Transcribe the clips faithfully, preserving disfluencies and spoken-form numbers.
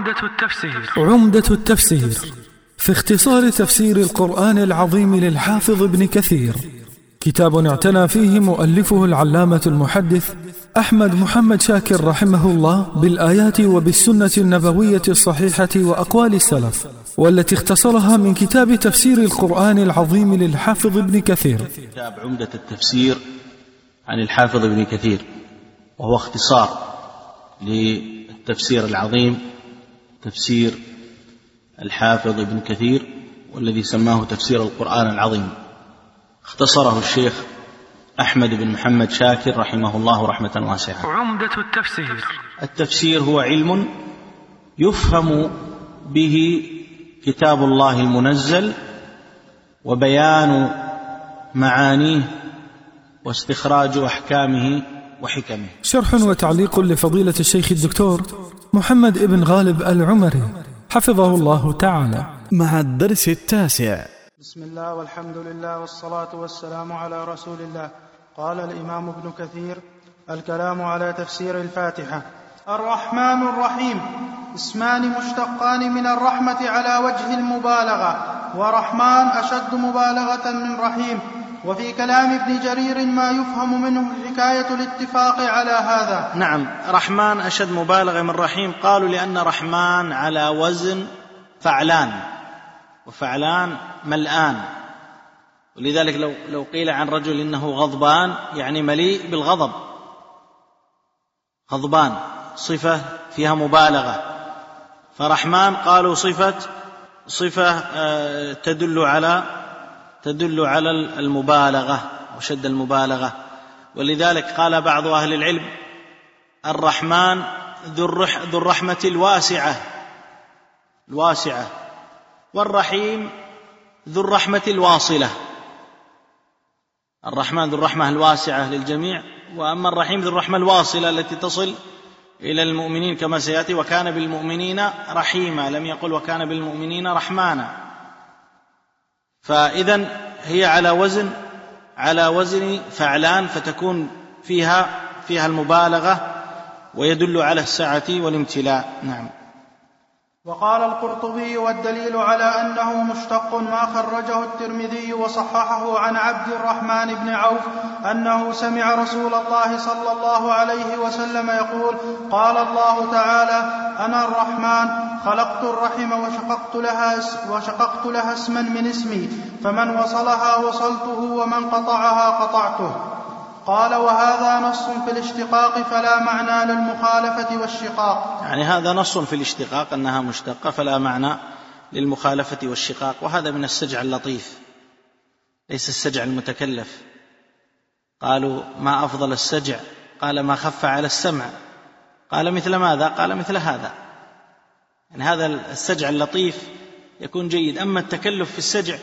عمدة التفسير عمدة التفسير في اختصار تفسير القرآن العظيم للحافظ ابن كثير، كتاب اعتنى فيه مؤلفه العلامة المحدث أحمد محمد شاكر رحمه الله بالآيات وبالسنة النبوية الصحيحة وأقوال السلف، والتي اختصرها من كتاب تفسير القرآن العظيم للحافظ ابن كثير. كتاب عمدة التفسير عن الحافظ ابن كثير، وهو اختصار للتفسير العظيم تفسير الحافظ ابن كثير، والذي سماه تفسير القرآن العظيم. اختصره الشيخ أحمد بن محمد شاكر رحمه الله رحمة واسعة. عمدة التفسير التفسير هو علم يفهم به كتاب الله المنزل وبيان معانيه واستخراج أحكامه وحكمه. شرح وتعليق لفضيلة الشيخ الدكتور محمد ابن غالب العمري حفظه الله تعالى، مع الدرس التاسع. بسم الله والحمد لله والصلاة والسلام على رسول الله. قال الإمام ابن كثير: الكلام على تفسير الفاتحة. الرحمن الرحيم اسمان مشتقان من الرحمة على وجه المبالغة، ورحمن أشد مبالغة من رحيم. وفي كلام ابن جرير ما يفهم منه حكاية الاتفاق على هذا. نعم، رحمن أشد مبالغة من رحيم. قالوا لأن رحمن على وزن فعلان، وفعلان ملآن، ولذلك لو, لو قيل عن رجل إنه غضبان يعني مليء بالغضب. غضبان صفة فيها مبالغة، فرحمن قالوا صفة صفة تدل على تدل على المبالغة وشد المبالغة. ولذلك قال بعض أهل العلم: الرحمن ذو الرحمة الواسعة الواسعة والرحيم ذو الرحمة الواصلة. الرحمن ذو الرحمة الواسعة للجميع، وأما الرحيم ذو الرحمة الواصلة التي تصل إلى المؤمنين كما سيأتي: وكان بالمؤمنين رحيما، لم يقل وكان بالمؤمنين رحمانا. فإذن هي على وزن على وزن فعلان، فتكون فيها فيها المبالغة ويدل على السعة والامتلاء. نعم. وقال القرطبي: والدليل على أنه مشتق ما خرجه الترمذي وصححه عن عبد الرحمن بن عوف أنه سمع رسول الله صلى الله عليه وسلم يقول: قال الله تعالى: أنا الرحمن خلقت الرحم وشققت لها, وشققت لها اسما من اسمي، فمن وصلها وصلته ومن قطعها قطعته. قال: وهذا نص في الاشتقاق فلا معنى للمخالفة والشقاق. يعني هذا نص في الاشتقاق أنها مشتقة فلا معنى للمخالفة والشقاق. وهذا من السجع اللطيف، ليس السجع المتكلف. قالوا: ما أفضل السجع؟ قال: ما خف على السمع. قال: مثل ماذا؟ قال: مثل هذا. يعني هذا السجع اللطيف يكون جيد. أما التكلف في السجع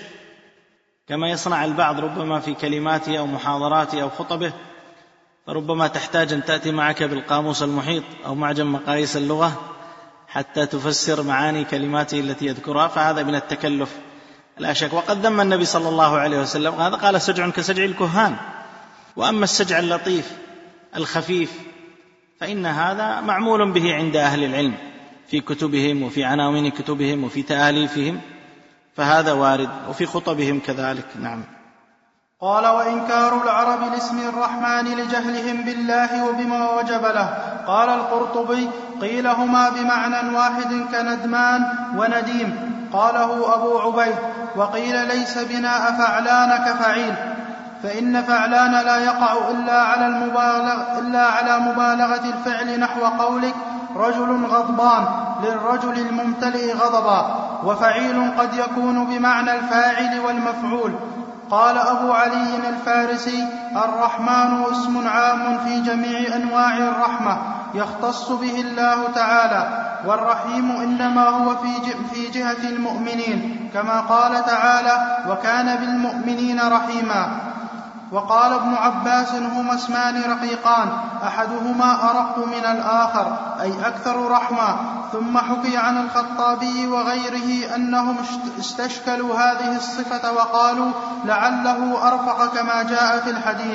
كما يصنع البعض ربما في كلماته أو محاضراته أو خطبه، فربما تحتاج أن تأتي معك بالقاموس المحيط أو معجم مقاييس اللغة حتى تفسر معاني كلماته التي يذكرها، فهذا من التكلف لا شك. وقد ذم النبي صلى الله عليه وسلم هذا، قال: سجع كسجع الكهان. وأما السجع اللطيف الخفيف فإن هذا معمول به عند أهل العلم في كتبهم وفي عناوين كتبهم وفي تآليفهم، فهذا وارد، وفي خطبهم كذلك. نعم. قال: وإنكار العرب لاسم الرحمن لجهلهم بالله وبما وجب له. قال القرطبي: قيل هما بمعنى واحد كندمان ونديم. قاله أبو عبيد: وقيل ليس بناء فعلان كفعيل، فإن فعلان لا يقع إلا على, المبالغ إلا على مبالغة الفعل، نحو قولك رجل غضبان للرجل الممتلئ غضبا. وفعيل قد يكون بمعنى الفاعل والمفعول. قال أبو علي الفارسي: الرحمن اسم عام في جميع أنواع الرحمة يختص به الله تعالى، والرحيم إنما هو في جهة المؤمنين، كما قال تعالى: وكان بالمؤمنين رحيما. وقال ابن عباس: هما اسمان رقيقان، أحدهما أرق من الآخر، أي أكثر رحمة. ثم حكي عن الخطابي وغيره أنهم استشكلوا هذه الصفة وقالوا لعله أرفق كما جاء في الحديث.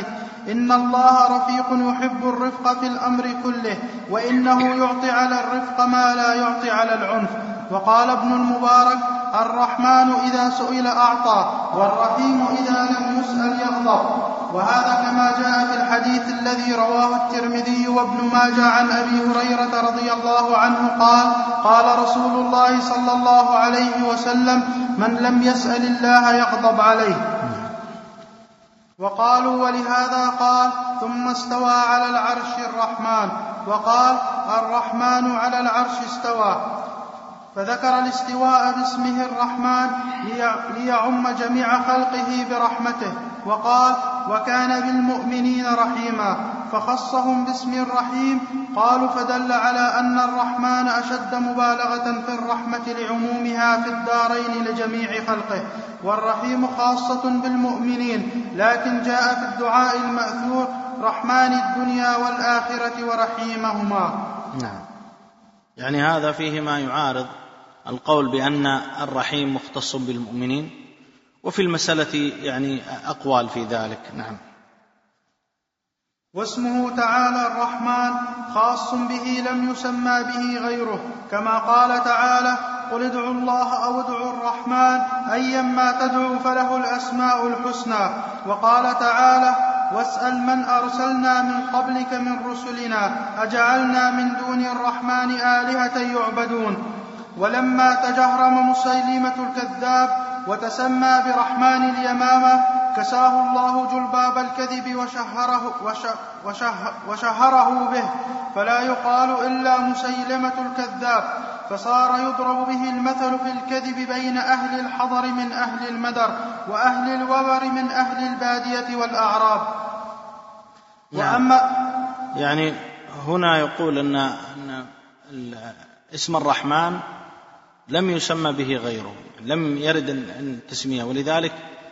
إن الله رفيق يحب الرفق في الأمر كله، وإنه يعطي على الرفق ما لا يعطي على العنف. وقال ابن المبارك: الرحمن إذا سئل أعطى، والرحيم إذا لم يسأل يغضب. وهذا كما جاء في الحديث الذي رواه الترمذي وابن ماجه عن أبي هريرة رضي الله عنه قال: قال رسول الله صلى الله عليه وسلم: من لم يسأل الله يغضب عليه. وقالوا: ولهذا قال: ثم استوى على العرش الرحمن، وقال: الرحمن على العرش استوى، فذكر الاستواء باسمه الرحمن ليعم جميع خلقه برحمته. وقال: وكان بالمؤمنين رحيما، فخصهم باسم الرحيم. قالوا: فدل على أن الرحمن أشد مبالغة في الرحمة لعمومها في الدارين لجميع خلقه، والرحيم خاصة بالمؤمنين، لكن جاء في الدعاء المأثور: رحمن الدنيا والآخرة ورحيمهما. نعم. يعني هذا فيه ما يعارض القول بأن الرحيم مختص بالمؤمنين، وفي المسألة يعني أقوال في ذلك. نعم. واسمه تعالى الرحمن خاص به لم يسمى به غيره، كما قال تعالى: قل ادعوا الله أو ادعوا الرحمن أيما تدعوا فله الأسماء الحسنى. وقال تعالى: واسأل من أرسلنا من قبلك من رسلنا أجعلنا من دون الرحمن آلهة يعبدون. ولما تجهرم مسيلمة الكذاب وتسمى برحمن اليمامة كساه الله جلباب الكذب وشهره, وشه وشهره به، فلا يقال إلا مسيلمة الكذاب، فصار يضرب به المثل في الكذب بين أهل الحضر من أهل المدر، وأهل الوبر من أهل البادية والأعراب. وأما يعني هنا يقول أن, أن اسم الرحمن لم يسمى به غيره، لم يرد التسمية، ولذلك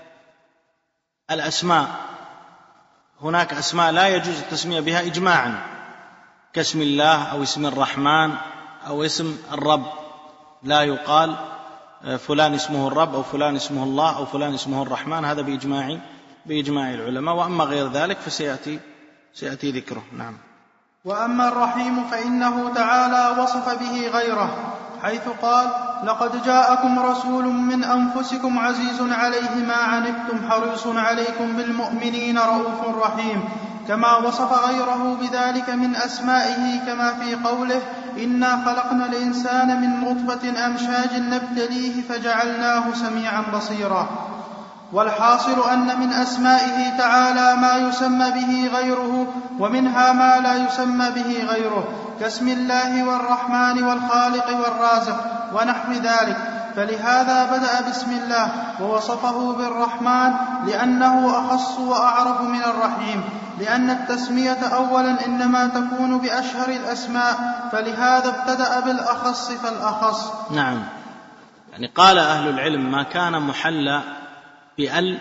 الأسماء هناك أسماء لا يجوز التسمية بها إجماعا، كاسم الله أو اسم الرحمن أو اسم الرب، لا يقال فلان اسمه الرب أو فلان اسمه الله أو فلان اسمه الرحمن، هذا بإجماع بإجماع العلماء. وأما غير ذلك فسيأتي سيأتي ذكره. نعم. وأما الرحيم فإنه تعالى وصف به غيره، حيث قال: لقد جاءكم رسول من أنفسكم عزيز عليه ما عنتم حريص عليكم بالمؤمنين رؤوف رحيم، كما وصف غيره بذلك من أسمائه، كما في قوله: إنا خلقنا الإنسان من نطفة أمشاج نبتليه فجعلناه سميعا بصيرا. والحاصل أن من أسمائه تعالى ما يسمى به غيره، ومنها ما لا يسمى به غيره، كاسم الله والرحمن والخالق والرازق ونحو ذلك. فلهذا بدأ باسم الله ووصفه بالرحمن، لأنه أخص وأعرف من الرحيم، لأن التسمية أولا إنما تكون بأشهر الأسماء، فلهذا ابتدأ بالأخص فالأخص. نعم. يعني قال أهل العلم: ما كان محلى بأل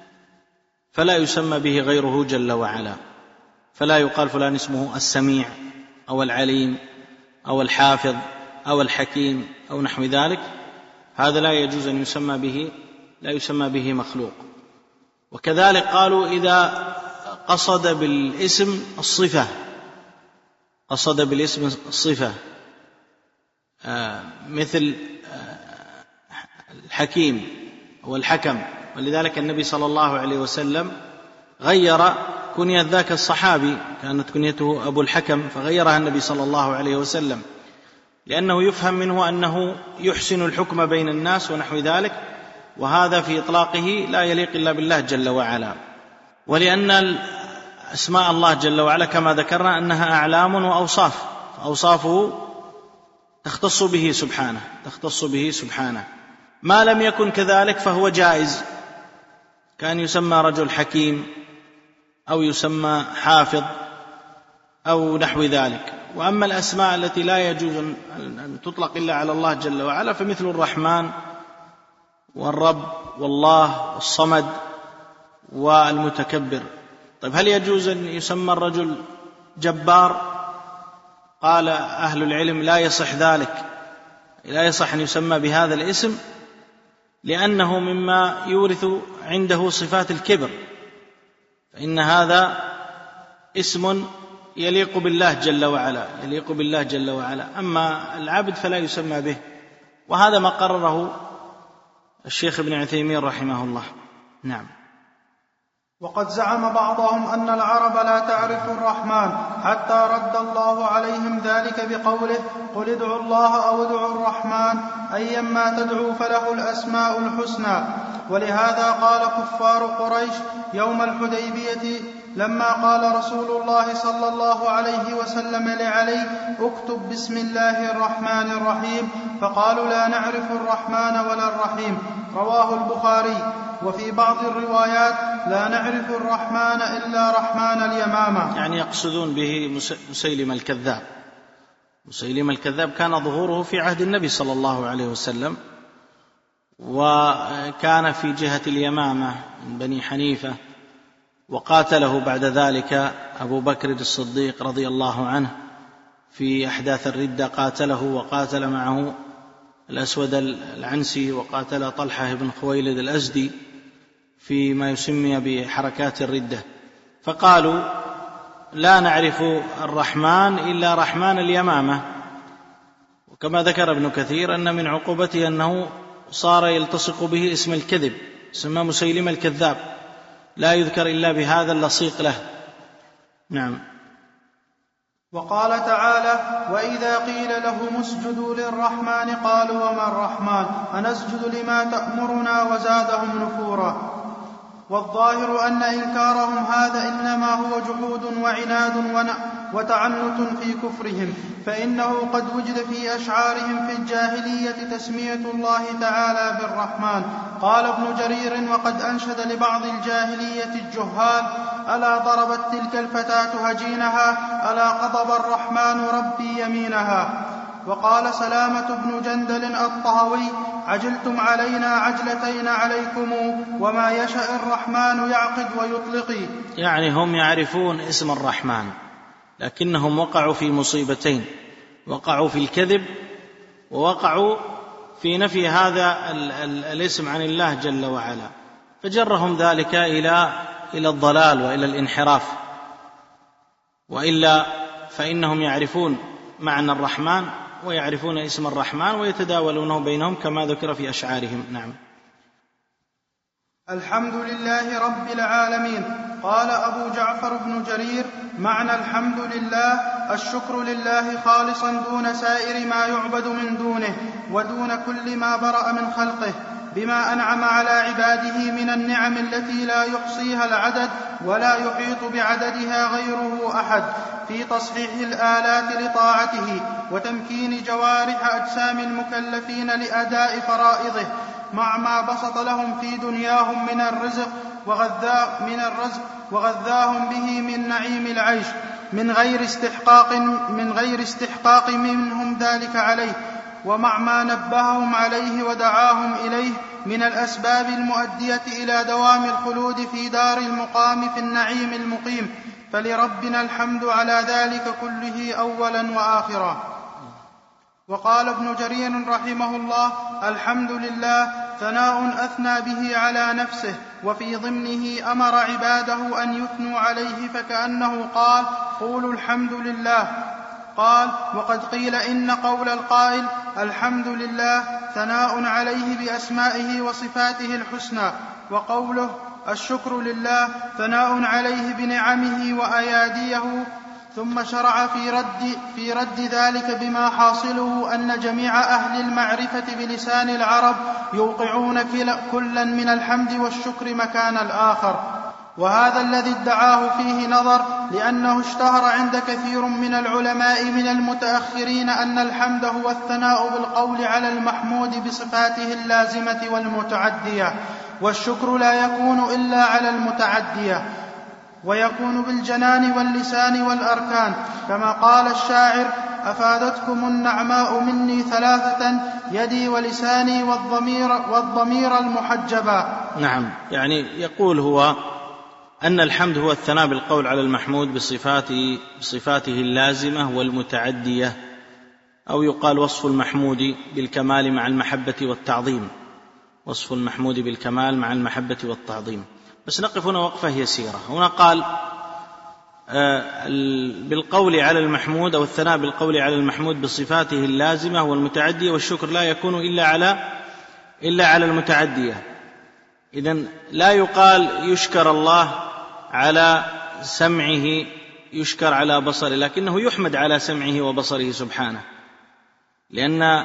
فلا يسمى به غيره جل وعلا، فلا يقال فلان اسمه السميع أو العليم أو الحافظ أو الحكيم أو نحو ذلك، هذا لا يجوز أن يسمى به لا يسمى به مخلوق. وكذلك قالوا: إذا قصد بالاسم الصفة قصد بالاسم الصفة آه مثل آه الحكيم والحكم، ولذلك النبي صلى الله عليه وسلم غير كنية ذاك الصحابي، كانت كنيته أبو الحكم، فغيرها النبي صلى الله عليه وسلم، لأنه يفهم منه أنه يحسن الحكم بين الناس ونحو ذلك، وهذا في إطلاقه لا يليق إلا بالله جل وعلا. ولأن أسماء الله جل وعلا كما ذكرنا أنها أعلام وأوصاف، فأوصافه تختص به سبحانه تختص به سبحانه ما لم يكن كذلك فهو جائز، كان يسمى رجل حكيم أو يسمى حافظ أو نحو ذلك. وأما الأسماء التي لا يجوز أن تطلق إلا على الله جل وعلا فمثل الرحمن والرب والله والصمد والمتكبر. طيب هل يجوز أن يسمى الرجل جبار؟ قال أهل العلم: لا يصح ذلك، لا يصح أن يسمى بهذا الاسم، لأنه مما يورث عنده صفات الكبر، فإن هذا اسم يليق بالله جل وعلا يليق بالله جل وعلا أما العبد فلا يسمى به، وهذا ما قرره الشيخ ابن عثيمين رحمه الله. نعم. وقد زعم بعضهم أن العرب لا تعرف الرحمن حتى رد الله عليهم ذلك بقوله قل ادعوا الله أو ادعوا الرحمن أيما تدعوا فله الأسماء الحسنى. ولهذا قال كفار قريش يوم الحديبية لما قال رسول الله صلى الله عليه وسلم لعلي اكتب بسم الله الرحمن الرحيم، فقالوا لا نعرف الرحمن ولا الرحيم. رواه البخاري. وفي بعض الروايات لا نعرف الرحمن إلا رحمن اليمامة، يعني يقصدون به مسيلم الكذاب. مسيلم الكذاب كان ظهوره في عهد النبي صلى الله عليه وسلم، وكان في جهة اليمامة من بني حنيفة، وقاتله بعد ذلك أبو بكر الصديق رضي الله عنه في أحداث الردة، قاتله وقاتل معه الأسود العنسي، وقاتل طلحة بن خويلد الأزدي في ما يسمى بحركات الردة. فقالوا لا نعرف الرحمن إلا رحمن اليمامة. وكما ذكر ابن كثير أن من عقوبته أنه صار يلتصق به اسم الكذب، سمى مسيلم الكذاب، لا يذكر إلا بهذا اللصيق له. نعم. وقال تعالى وإذا قيل لهم اسجدوا للرحمن قالوا وما الرحمن أنسجد لما تأمرنا وزادهم نفورا. والظاهر أن إنكارهم هذا إنما هو جحود وعناد وتعنت في كفرهم، فإنه قد وجد في أشعارهم في الجاهلية تسمية الله تعالى بالرحمن. قال ابن جرير وقد أنشد لبعض الجاهلية الجهال ألا ضربت تلك الفتاة هجينها ألا غضب الرحمن ربي يمينها. وقال سلامة بن جندل الطهوي عجلتم علينا عجلتين عليكم وما يشاء الرحمن يعقد ويطلق. يعني هم يعرفون اسم الرحمن لكنهم وقعوا في مصيبتين، وقعوا في الكذب ووقعوا في نفي هذا الاسم عن الله جل وعلا، فجرهم ذلك إلى إلى الضلال وإلى الانحراف. وإلا فإنهم يعرفون معنى الرحمن ويعرفون اسم الرحمن ويتداولونه بينهم كما ذكر في أشعارهم. نعم. الحمد لله رب العالمين. قال أبو جعفر بن جرير معنى الحمد لله الشكر لله خالصا دون سائر ما يعبد من دونه ودون كل ما برأ من خلقه، بما أنعم على عباده من النعم التي لا يحصيها العدد ولا يحيط بعددها غيره أحد، في تصحيح الآلات لطاعته وتمكين جوارح أجسام المكلفين لأداء فرائضه، مع ما بسط لهم في دنياهم من الرزق وغذا من الرزق وغذاهم به من نعيم العيش من غير استحقاق من غير استحقاق منهم ذلك عليه، ومع ما نبههم عليه ودعاهم إليه من الأسباب المؤدية إلى دوام الخلود في دار المقام في النعيم المقيم، فلربنا الحمد على ذلك كله أولا وآخرا. وقال ابن جرير رحمه الله الحمد لله ثناء أثنى به على نفسه، وفي ضمنه أمر عباده أن يثنوا عليه، فكأنه قال قولوا الحمد لله. قال وقد قيل إن قول القائل الحمد لله ثناء عليه بأسمائه وصفاته الحسنى، وقوله الشكر لله ثناء عليه بنعمه وأياديه. ثم شرع في رد, في رد ذلك بما حاصله أن جميع أهل المعرفة بلسان العرب يوقعون كلا من الحمد والشكر مكان الآخر، وهذا الذي ادعاه فيه نظر، لأنه اشتهر عند كثير من العلماء من المتأخرين أن الحمد هو الثناء بالقول على المحمود بصفاته اللازمة والمتعدية، والشكر لا يكون إلا على المتعدية، ويكون بالجنان واللسان والأركان، كما قال الشاعر أفادتكم النعماء مني ثلاثة يدي ولساني والضمير, والضمير المحجبا. نعم، يعني يقول هو أن الحمد هو الثناء بالقول على المحمود بصفاته, بصفاته اللازمة والمتعدية، أو يقال وصف المحمود بالكمال مع المحبة والتعظيم، وصف المحمود بالكمال مع المحبة والتعظيم. بس نقف هنا وقفة يسيرة. هنا قال بالقول على المحمود أو الثناء بالقول على المحمود بصفاته اللازمة والمتعدية، والشكر لا يكون إلا على إلا على المتعدية. إذن لا يقال يشكر الله على سمعه، يشكر على بصره، لكنه يحمد على سمعه وبصره سبحانه، لأن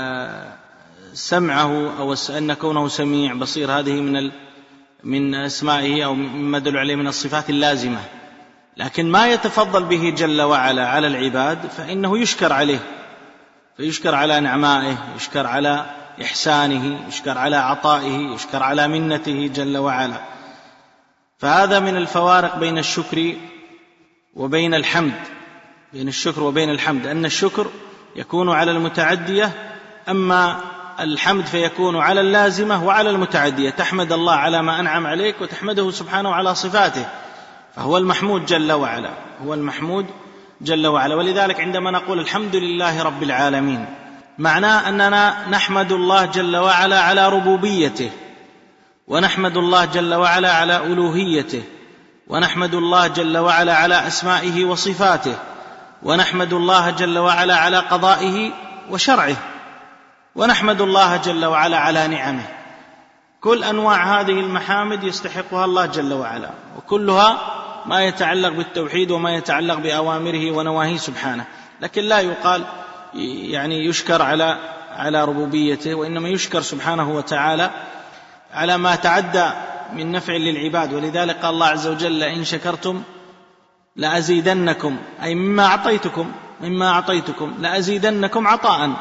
سمعه أو أن كونه سميع بصير هذه من من أسمائه أو مما يدل عليه من الصفات اللازمة. لكن ما يتفضل به جل وعلا على العباد فإنه يشكر عليه، فيشكر على نعمائه، يشكر على إحسانه، يشكر على عطائه، يشكر على منته جل وعلا. فهذا من الفوارق بين الشكر وبين الحمد، بين الشكر وبين الحمد، أن الشكر يكون على المتعدية، أما الحمد فيكون على اللازمة وعلى المتعدية، تحمد الله على ما أنعم عليك وتحمده سبحانه على صفاته، فهو المحمود جل وعلا، هو المحمود جل وعلا. ولذلك عندما نقول الحمد لله رب العالمين، معناه أننا نحمد الله جل وعلا على ربوبيته، ونحمد الله جل وعلا على ألوهيته، ونحمد الله جل وعلا على أسمائه وصفاته، ونحمد الله جل وعلا على قضائه وشرعه، ونحمد الله جل وعلا على نعمه. كل أنواع هذه المحامد يستحقها الله جل وعلا، وكلها ما يتعلق بالتوحيد وما يتعلق بأوامره ونواهيه سبحانه. لكن لا يقال يعني يشكر على على ربوبيته، وإنما يشكر سبحانه وتعالى على ما تعدى من نفع للعباد. ولذلك قال الله عز وجل: إن شكرتم لأزيدنكم، أي مما أعطيتكم مما أعطيتكم لأزيدنكم عطاء،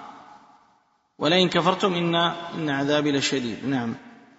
ولئن كفرتم إن إن عذابي لشديد. نعم.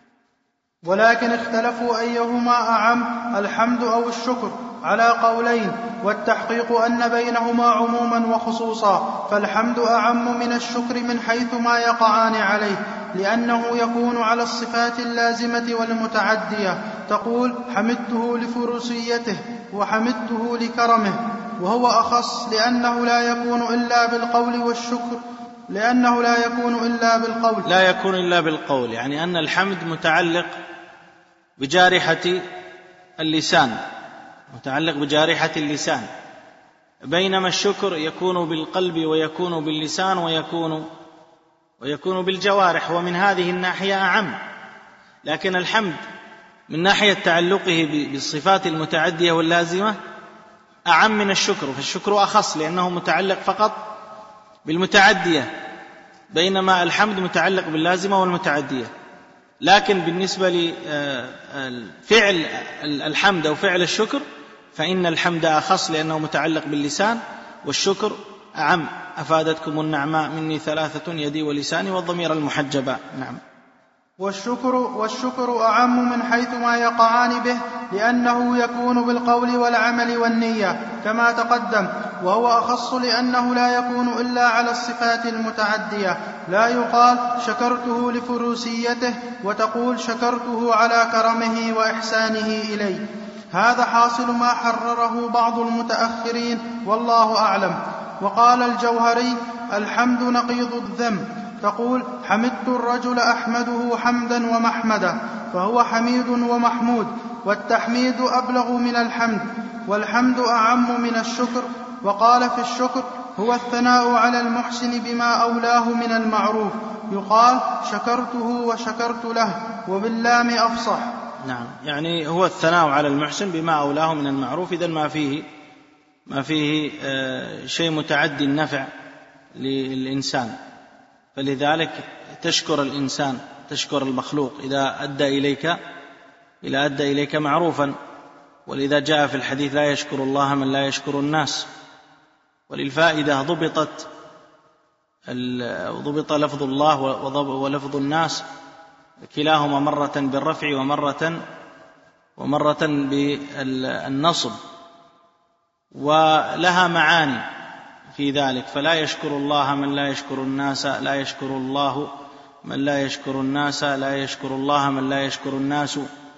ولكن اختلفوا أيهما أعم، الحمد أو الشكر، على قولين، والتحقيق أن بينهما عموما وخصوصا، فالحمد أعم من الشكر من حيث ما يقعان عليه، لأنه يكون على الصفات اللازمة والمتعدية. تقول: حمدته لفروسيته، وحمدته لكرمه، وهو أخص لأنه لا يكون إلا بالقول، والشكر لأنه لا يكون إلا بالقول لا يكون إلا بالقول يعني أن الحمد متعلق بجارحة اللسان، متعلق بجارحة اللسان، بينما الشكر يكون بالقلب ويكون باللسان ويكون ويكون بالجوارح، ومن هذه الناحية أعم. لكن الحمد من ناحية تعلقه بالصفات المتعدية واللازمة أعم من الشكر، فالشكر أخص لأنه متعلق فقط بالمتعدية، بينما الحمد متعلق باللازمة والمتعدية. لكن بالنسبة لفعل الحمد أو فعل الشكر فإن الحمد أخص لأنه متعلق باللسان، والشكر أعم. أفادتكم النعماء مني ثلاثة: يدي ولساني والضمير المحجبة. نعم. والشكر, والشكر أعم من حيث ما يقعان به، لأنه يكون بالقول والعمل والنية كما تقدم، وهو أخص لأنه لا يكون إلا على الصفات المتعدية. لا يقال شكرته لفروسيته وتقول شكرته على كرمه وإحسانه إلي. هذا حاصل ما حرره بعض المتأخرين والله أعلم. وقال الجوهري: الحمد نقيض الذم. تقول: حمدت الرجل أحمده حمدا ومحمدا، فهو حميد ومحمود، والتحميد أبلغ من الحمد، والحمد أعم من الشكر. وقال في الشكر: هو الثناء على المحسن بما أولاه من المعروف، يقال شكرته وشكرت له، وباللام أفصح. نعم، يعني هو الثناء على المحسن بما أولاه من المعروف، إذن ما فيه ما فيه آه شيء متعدي النفع للإنسان، فلذلك تشكر الإنسان، تشكر المخلوق إذا أدى إليك إذا أدى إليك معروفا. ولذا جاء في الحديث: لا يشكر الله من لا يشكر الناس. وللفائدة ضبطت ضبط لفظ الله ولفظ الناس، كلاهما مرة بالرفع ومرة ومرة بالنصب، ولها معاني في ذلك. فلا يشكر الله من لا يشكر الناس، لا يشكر الله من لا يشكر الناس، لا يشكر الله من لا يشكر الناس.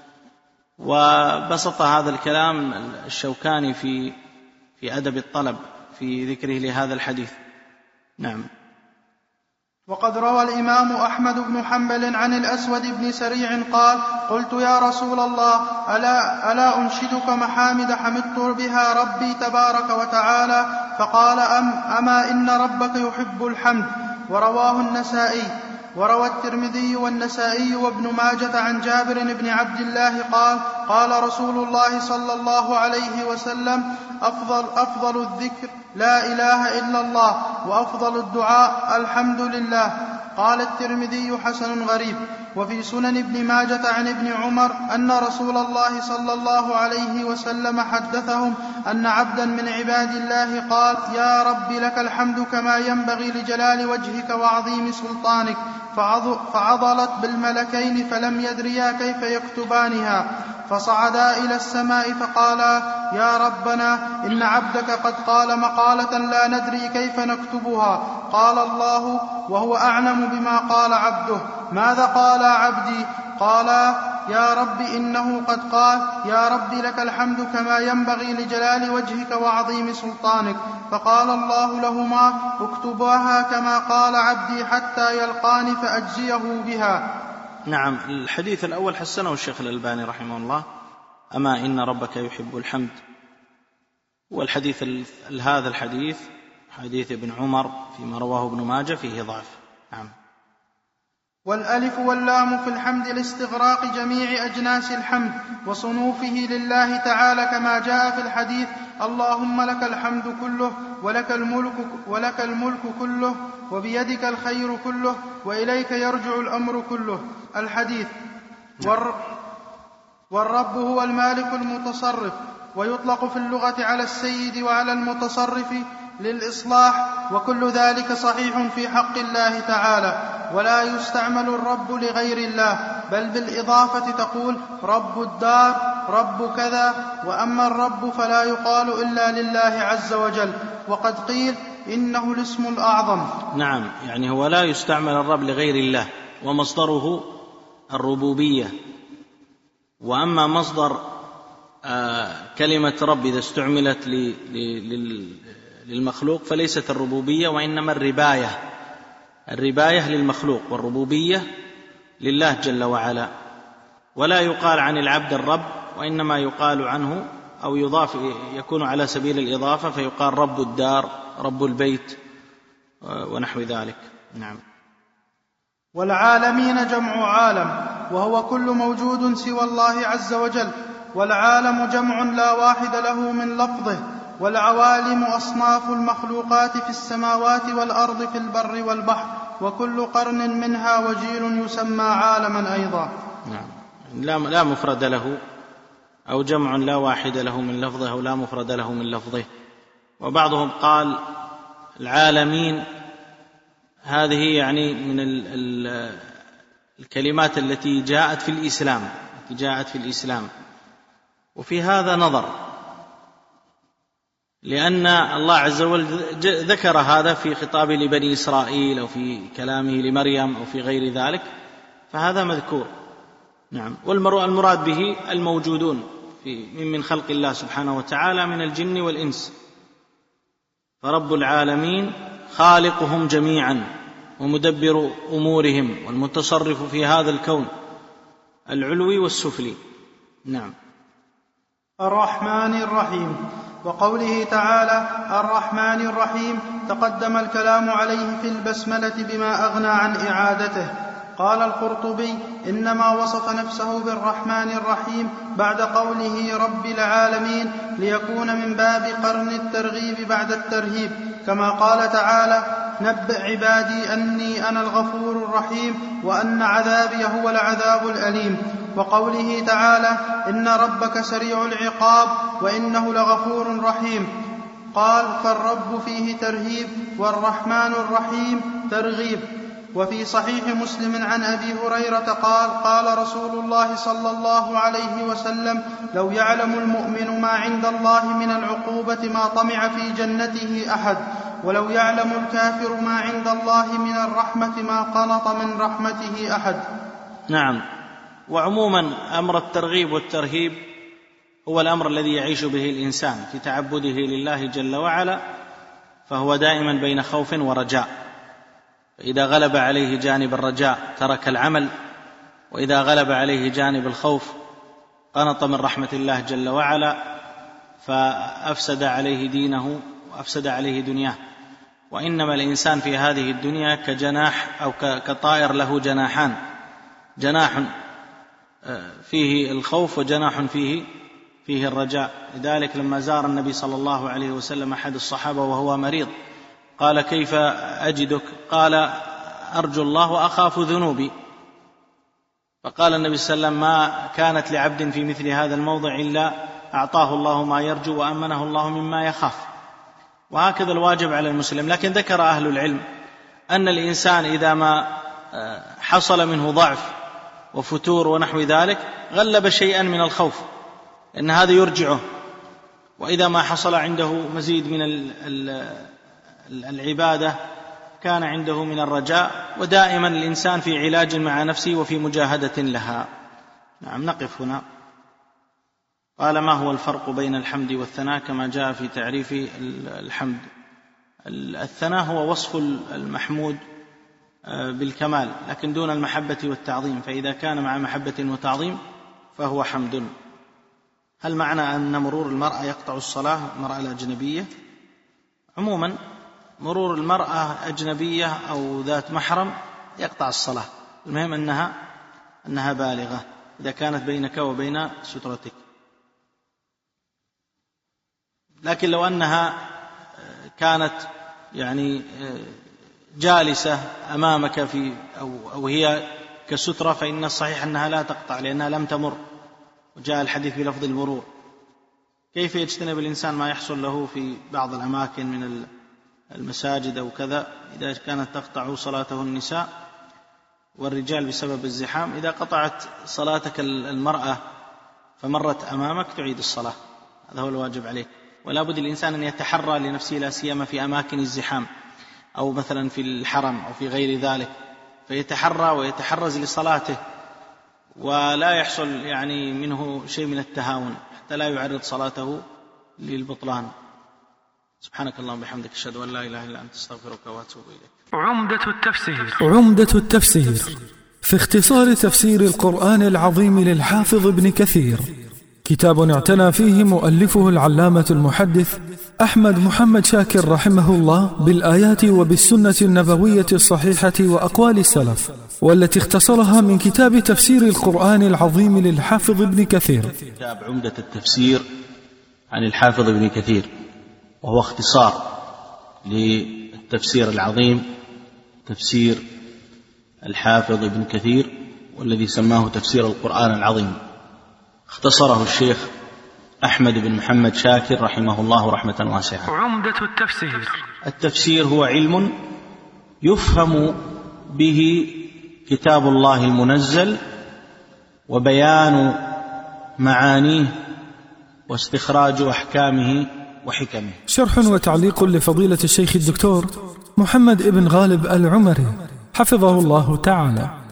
وبسط هذا الكلام الشوكاني في في أدب الطلب في ذكره لهذا الحديث. نعم. وقد روى الإمام أحمد بن حنبل عن الأسود بن سريع قال: قلت يا رسول الله، ألا, ألا أنشدك محامد حمدت بها ربي تبارك وتعالى؟ فقال: أم أما إن ربك يحب الحمد. ورواه النسائي. وروى الترمذي والنسائي وابن ماجة عن جابر بن عبد الله قال: قال رسول الله صلى الله عليه وسلم: أفضل, أفضل الذكر لا إله إلا الله، وأفضل الدعاء الحمد لله. قال الترمذي: حسن غريب. وفي سنن ابن ماجة عن ابن عمر أن رسول الله صلى الله عليه وسلم حدثهم أن عبدا من عباد الله قال: يا رب لك الحمد كما ينبغي لجلال وجهك وعظيم سلطانك، فعضلت بالملكين فلم يدريا كيف يكتبانها، فصعدا إلى السماء فقالا: يا ربنا إن عبدك قد قال مقالة لا ندري كيف نكتبها. قال الله وهو أعلم بما قال عبده: ماذا قال عبدي؟ قالا: يا رب إنه قد قال: يا رب لك الحمد كما ينبغي لجلال وجهك وعظيم سلطانك. فقال الله لهما: اكتبوها كما قال عبدي حتى يلقاني فأجزيه بها. نعم. الحديث الأول حسنه الشيخ الألباني رحمه الله: أما إن ربك يحب الحمد. والحديث هذا الحديث حديث ابن عمر فيما رواه ابن ماجه فيه ضعف. نعم. والألف واللام في الحمد لاستغراق جميع أجناس الحمد وصنوفه لله تعالى، كما جاء في الحديث: اللهم لك الحمد كله، ولك الملك, ولك الملك كله، وبيدك الخير كله، وإليك يرجع الأمر كله. الحديث. والر والرب هو المالك المتصرف، ويطلق في اللغة على السيد وعلى المتصرف للإصلاح، وكل ذلك صحيح في حق الله تعالى، ولا يستعمل الرب لغير الله، بل بالإضافة تقول رب الدار، رب كذا. وأما الرب فلا يقال إلا لله عز وجل، وقد قيل إنه الاسم الأعظم. نعم، يعني هو لا يستعمل الرب لغير الله، ومصدره الربوبية. وأما مصدر آه كلمة رب إذا استعملت للمخلوق فليست الربوبية، وإنما الرباية. الرباية للمخلوق، والربوبية لله جل وعلا. ولا يقال عن العبد الرب، وإنما يقال عنه أو يضاف، يكون على سبيل الإضافة، فيقال رب الدار، رب البيت، ونحو ذلك. نعم. والعالمين جمع عالم، وهو كل موجود سوى الله عز وجل، والعالم جمع لا واحد له من لفظه. والعوالم أصناف المخلوقات في السماوات والأرض في البر والبحر، وكل قرن منها وجيل يسمى عالما أيضا. نعم. لا مفرد له، أو جمع لا واحد له من لفظه، أو لا مفرد له من لفظه. وبعضهم قال العالمين هذه يعني من ال ال الكلمات التي جاءت في الإسلام التي جاءت في الإسلام وفي هذا نظر، لأن الله عز وجل ذكر هذا في خطابه لبني إسرائيل، أو في كلامه لمريم، أو في غير ذلك، فهذا مذكور. نعم. والمراد به الموجودون في من خلق الله سبحانه وتعالى من الجن والإنس. فرب العالمين خالقهم جميعا، ومدبر أمورهم، والمتصرف في هذا الكون العلوي والسفلي. نعم. الرحمن الرحيم. وقوله تعالى الرحمن الرحيم تقدم الكلام عليه في البسملة بما أغنى عن إعادته. قال القرطبي: إنما وصف نفسه بالرحمن الرحيم بعد قوله رب العالمين ليكون من باب قرن الترغيب بعد الترهيب، كما قال تعالى: نبئ عبادي أني أنا الغفور الرحيم وأن عذابي هو العذاب الأليم. وقوله تعالى: إن ربك سريع العقاب وإنه لغفور رحيم. قال: فالرب فيه ترهيب، والرحمن الرحيم ترغيب. وفي صحيح مسلم عن أبي هريرة قال: قال رسول الله صلى الله عليه وسلم: لو يعلم المؤمن ما عند الله من العقوبة ما طمع في جنته أحد، ولو يعلم الكافر ما عند الله من الرحمة ما قنط من رحمته أحد. نعم. وعموما أمر الترغيب والترهيب هو الأمر الذي يعيش به الإنسان في تعبده لله جل وعلا، فهو دائما بين خوف ورجاء. فإذا غلب عليه جانب الرجاء ترك العمل، وإذا غلب عليه جانب الخوف قنط من رحمة الله جل وعلا فأفسد عليه دينه وأفسد عليه دنياه. وإنما الإنسان في هذه الدنيا كجناح أو كطائر له جناحان، جناح فيه الخوف وجناح فيه فيه الرجاء. لذلك لما زار النبي صلى الله عليه وسلم أحد الصحابة وهو مريض قال: كيف أجدك؟ قال: أرجو الله وأخاف ذنوبي. فقال النبي صلى الله عليه وسلم: ما كانت لعبد في مثل هذا الموضع إلا أعطاه الله ما يرجو وأمنه الله مما يخاف. وهكذا الواجب على المسلم. لكن ذكر أهل العلم أن الإنسان إذا ما حصل منه ضعف وفتور ونحو ذلك غلب شيئا من الخوف إن هذا يرجعه، وإذا ما حصل عنده مزيد من العبادة كان عنده من الرجاء. ودائما الإنسان في علاج مع نفسه وفي مجاهدة لها. نعم، نقف هنا. قال: ما هو الفرق بين الحمد والثناء كما جاء في تعريف الحمد؟ الثناء هو وصف المحمود بالكمال لكن دون المحبة والتعظيم، فإذا كان مع محبة وتعظيم فهو حمد. هل معنى أن مرور المرأة يقطع الصلاة، المرأة الأجنبية؟ عموما مرور المرأة أجنبية أو ذات محرم يقطع الصلاة، المهم أنها أنها بالغة إذا كانت بينك وبين سترتك. لكن لو أنها كانت يعني جالسة أمامك في أو, أو هي كسترة فإن الصحيح أنها لا تقطع لأنها لم تمر، وجاء الحديث بلفظ المرور. كيف يجتنب الإنسان ما يحصل له في بعض الأماكن من المساجد أو كذا إذا كانت تقطع صلاته النساء والرجال بسبب الزحام؟ إذا قطعت صلاتك المرأة فمرت أمامك تعيد الصلاة، هذا هو الواجب عليك. ولا بد الإنسان أن يتحرى لنفسه لا سيما في أماكن الزحام أو مثلا في الحرم أو في غير ذلك، فيتحرى ويتحرز لصلاته ولا يحصل يعني منه شيء من التهاون حتى لا يعرض صلاته للبطلان. سبحانك اللهم وبحمدك أشهد أن لا إله إلا أنت أستغفرك وأتوب إليك. عمدة التفسير. عمدة التفسير في اختصار تفسير القرآن العظيم للحافظ ابن كثير، كتاب اعتنى فيه مؤلفه العلامة المحدث أحمد محمد شاكر رحمه الله بالآيات وبالسنة النبوية الصحيحة وأقوال السلف، والتي اختصرها من كتاب تفسير القرآن العظيم للحافظ ابن كثير. كتاب عمدة التفسير عن الحافظ ابن كثير، وهو اختصار للتفسير العظيم تفسير الحافظ ابن كثير، والذي سماه تفسير القرآن العظيم. اختصره الشيخ أحمد بن محمد شاكر رحمه الله رحمة واسعة. عمدة التفسير. التفسير هو علم يفهم به كتاب الله المنزل وبيان معانيه واستخراج أحكامه وحكمه. شرح وتعليق لفضيلة الشيخ الدكتور محمد ابن غالب العمري حفظه الله تعالى.